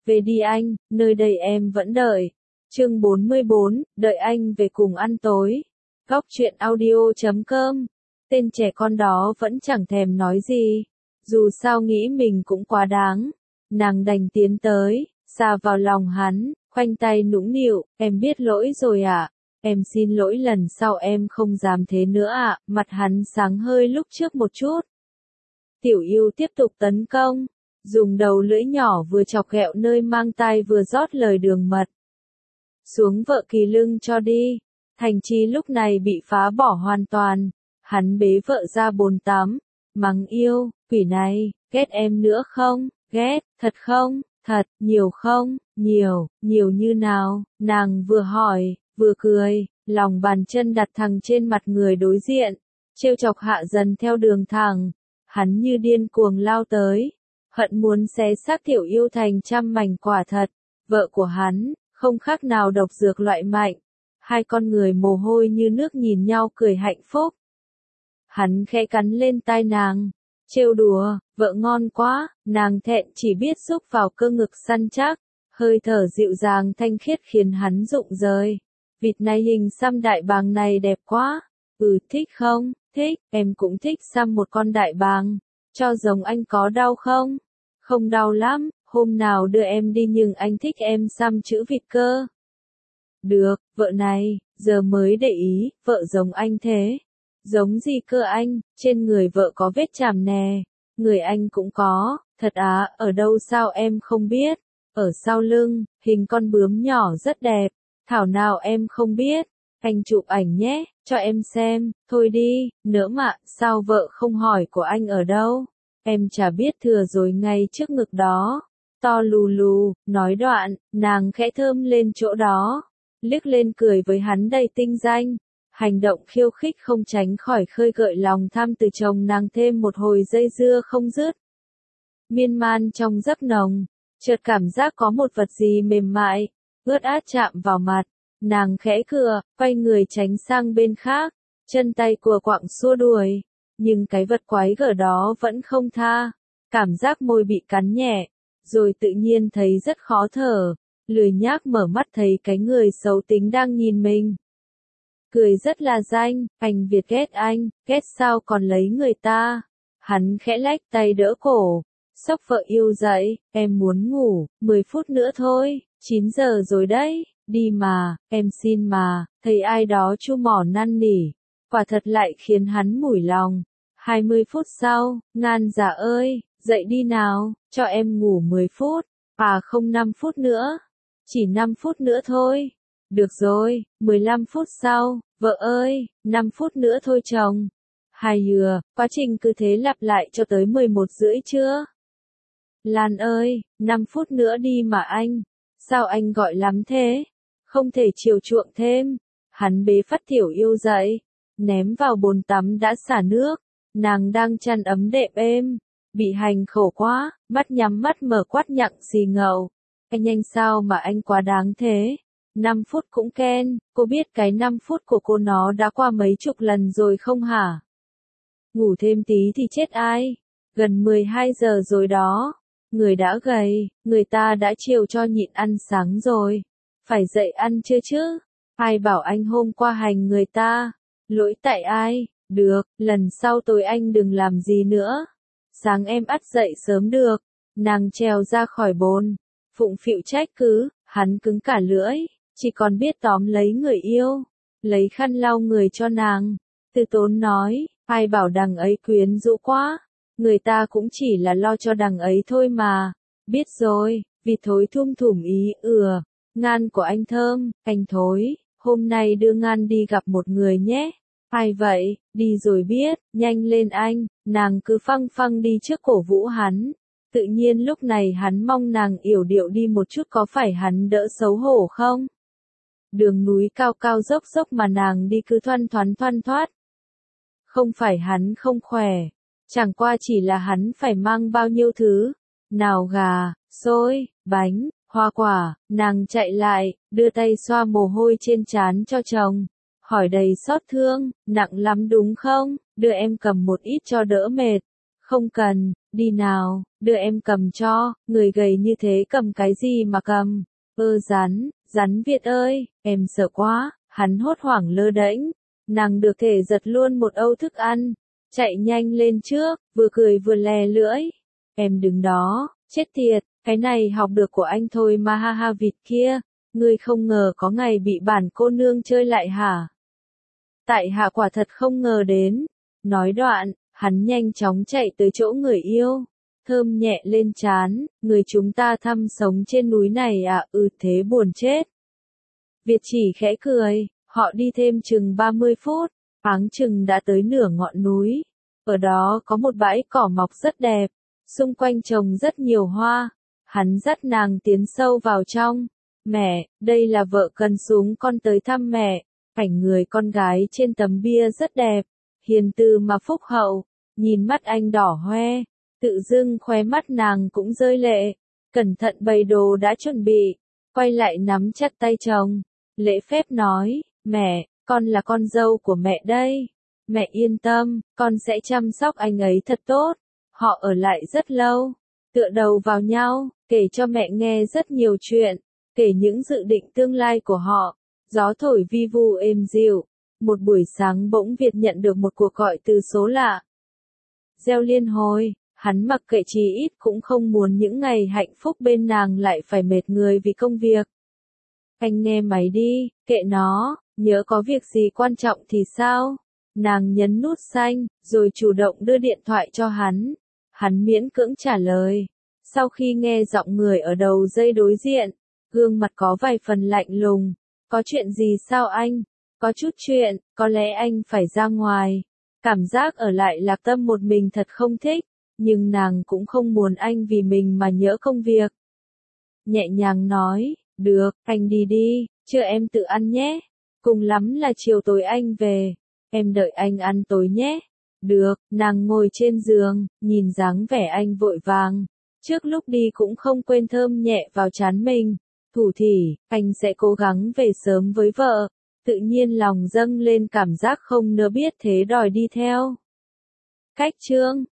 Về đi anh, nơi đây em vẫn đợi. Chương 44, đợi anh về cùng ăn tối. Góc truyện audio.com. Tên trẻ con đó vẫn chẳng thèm nói gì. Dù sao nghĩ mình cũng quá đáng. Nàng đành tiến tới, xà vào lòng hắn, khoanh tay nũng nịu, em biết lỗi rồi ạ. Em xin lỗi, lần sau em không dám thế nữa ạ. Mặt hắn sáng hơi lúc trước một chút. Tiểu yêu tiếp tục tấn công, dùng đầu lưỡi nhỏ vừa chọc ghẹo nơi mang tai vừa rót lời đường mật. Xuống vợ kỳ lưng cho đi. Thành Chi lúc này bị phá bỏ hoàn toàn. Hắn bế vợ ra bồn tắm, mắng yêu, quỷ này, ghét em nữa không? Ghét, thật không? Thật, nhiều không? Nhiều, nhiều như nào? Nàng vừa hỏi, vừa cười, lòng bàn chân đặt thẳng trên mặt người đối diện, trêu chọc hạ dần theo đường thẳng. Hắn như điên cuồng lao tới, hận muốn xé xác Tiểu yêu thành trăm mảnh. Quả thật, vợ của hắn, không khác nào độc dược loại mạnh. Hai con người mồ hôi như nước nhìn nhau cười hạnh phúc. Hắn khẽ cắn lên tai nàng, trêu đùa, vợ ngon quá. Nàng thẹn chỉ biết xúc vào cơ ngực săn chắc, hơi thở dịu dàng thanh khiết khiến hắn rụng rời. Vịt này hình xăm đại bàng này đẹp quá. Thích không? Thích, em cũng thích xăm một con đại bàng. Cho giống anh có đau không? Không đau lắm, hôm nào đưa em đi, nhưng anh thích em xăm chữ vịt cơ. Được, vợ này, giờ mới để ý, vợ giống anh thế. Giống gì cơ anh? Trên người vợ có vết chàm nè. Người anh cũng có. Thật á? Ở đâu sao em không biết? Ở sau lưng, hình con bướm nhỏ rất đẹp. Thảo nào em không biết. Anh chụp ảnh nhé, cho em xem. Thôi đi, nữa mà, sao vợ không hỏi của anh ở đâu? Em chả biết, thừa rồi ngay trước ngực đó. To lù lù. Nói đoạn, nàng khẽ thơm lên chỗ đó, liếc lên cười với hắn đầy tinh danh. Hành động khiêu khích không tránh khỏi khơi gợi lòng tham từ chồng nàng thêm một hồi dây dưa không dứt. Miên man trong giấc nồng, chợt cảm giác có một vật gì mềm mại, ướt át chạm vào mặt. Nàng khẽ cười, quay người tránh sang bên khác, chân tay cùa quạng xua đuổi. Nhưng cái vật quái gở đó vẫn không tha. Cảm giác môi bị cắn nhẹ, rồi tự nhiên thấy rất khó thở. Lười nhác mở mắt thấy cái người xấu tính đang nhìn mình. Cười rất là danh, anh Việt ghét anh, ghét sao còn lấy người ta. Hắn khẽ lách tay đỡ cổ, xốc vợ yêu dậy, em muốn ngủ, 10 phút nữa thôi, 9 giờ rồi đấy, đi mà, em xin mà. Thấy ai đó chu mỏ năn nỉ, quả thật lại khiến hắn mủi lòng. 20 phút sau, Ngan dạ ơi, dậy đi nào, cho em ngủ 10 phút, không 5 phút nữa, chỉ 5 phút nữa thôi. Được rồi, 15 phút sau, vợ ơi, 5 phút nữa thôi chồng. Quá trình cứ thế lặp lại cho tới 11 rưỡi trưa. Lan ơi, 5 phút nữa đi mà anh. Sao anh gọi lắm thế? Không thể chiều chuộng thêm. Hắn bế phát Tiểu yêu dậy, ném vào bồn tắm đã xả nước. Nàng đang chăn ấm đệm êm, bị hành khổ quá, mắt nhắm mắt mở quát nhặng xì ngầu. Anh sao mà anh quá đáng thế? 5 phút cũng khen, cô biết cái 5 phút của cô nó đã qua mấy chục lần rồi không hả? Ngủ thêm tí thì chết ai? Gần 12 giờ rồi đó. Người đã gầy, người ta đã chiều cho nhịn ăn sáng rồi. Phải dậy ăn chưa chứ? Ai bảo anh hôm qua hành người ta? Lỗi tại ai? Được, lần sau tối anh đừng làm gì nữa. Sáng em ắt dậy sớm được. Nàng trèo ra khỏi bồn, phụng phịu trách cứ, hắn cứng cả lưỡi, chỉ còn biết tóm lấy người yêu, lấy khăn lau người cho nàng. Từ tốn nói, ai bảo đằng ấy quyến rũ quá, người ta cũng chỉ là lo cho đằng ấy thôi mà. Biết rồi, vịt thối thum thủm ý, Ngan của anh thơm, anh thối, hôm nay đưa Ngan đi gặp một người nhé. Ai vậy, đi rồi biết, nhanh lên anh. Nàng cứ phăng phăng đi trước cổ vũ hắn. Tự nhiên lúc này hắn mong nàng yểu điệu đi một chút, có phải hắn đỡ xấu hổ không? Đường núi cao cao dốc dốc mà nàng đi cứ thoăn thoát. Không phải hắn không khỏe, chẳng qua chỉ là hắn phải mang bao nhiêu thứ. Nào gà, xôi, bánh, hoa quả. Nàng chạy lại, đưa tay xoa mồ hôi trên trán cho chồng, hỏi đầy xót thương, nặng lắm đúng không? Đưa em cầm một ít cho đỡ mệt. Không cần, đi nào, đưa em cầm cho, người gầy như thế cầm cái gì mà cầm. Rắn Việt ơi, em sợ quá, hắn hốt hoảng lơ đễnh. Nàng được thể giật luôn một âu thức ăn, chạy nhanh lên trước, vừa cười vừa lè lưỡi. Em đứng đó, chết tiệt, cái này học được của anh thôi mà ha ha vịt kia, ngươi không ngờ có ngày bị bản cô nương chơi lại hả? Tại hạ quả thật không ngờ đến. Nói đoạn, hắn nhanh chóng chạy tới chỗ người yêu, thơm nhẹ lên trán, người chúng ta thăm sống trên núi này à, thế buồn chết. Việt chỉ khẽ cười, họ đi thêm chừng 30 phút, áng chừng đã tới nửa ngọn núi. Ở đó có một bãi cỏ mọc rất đẹp, xung quanh trồng rất nhiều hoa. Hắn dắt nàng tiến sâu vào trong. Mẹ, đây là vợ cần xuống con tới thăm mẹ. Cảnh người con gái trên tấm bia rất đẹp, hiền từ mà phúc hậu, nhìn mắt anh đỏ hoe, tự dưng khóe mắt nàng cũng rơi lệ, cẩn thận bày đồ đã chuẩn bị, quay lại nắm chặt tay chồng, lễ phép nói, mẹ, con là con dâu của mẹ đây, mẹ yên tâm, con sẽ chăm sóc anh ấy thật tốt. Họ ở lại rất lâu, tựa đầu vào nhau, kể cho mẹ nghe rất nhiều chuyện, kể những dự định tương lai của họ. Gió thổi vi vu êm dịu. Một buổi sáng bỗng Việt nhận được một cuộc gọi từ số lạ. Reo liên hồi, hắn mặc kệ chí ít cũng không muốn những ngày hạnh phúc bên nàng lại phải mệt người vì công việc. Anh nghe máy đi, kệ nó, nhớ có việc gì quan trọng thì sao? Nàng nhấn nút xanh, rồi chủ động đưa điện thoại cho hắn. Hắn miễn cưỡng trả lời. Sau khi nghe giọng người ở đầu dây đối diện, gương mặt có vài phần lạnh lùng. Có chuyện gì sao anh? Có chút chuyện, có lẽ anh phải ra ngoài. Cảm giác ở lại Lạc Tâm một mình thật không thích, nhưng nàng cũng không muốn anh vì mình mà nhỡ công việc. Nhẹ nhàng nói, được, anh đi đi, chưa em tự ăn nhé. Cùng lắm là chiều tối anh về, em đợi anh ăn tối nhé. Được, nàng ngồi trên giường, nhìn dáng vẻ anh vội vàng. Trước lúc đi cũng không quên thơm nhẹ vào trán mình. Thủ thỉ, anh sẽ cố gắng về sớm với vợ. Tự nhiên lòng dâng lên cảm giác không nỡ biết thế đòi đi theo. Cách chương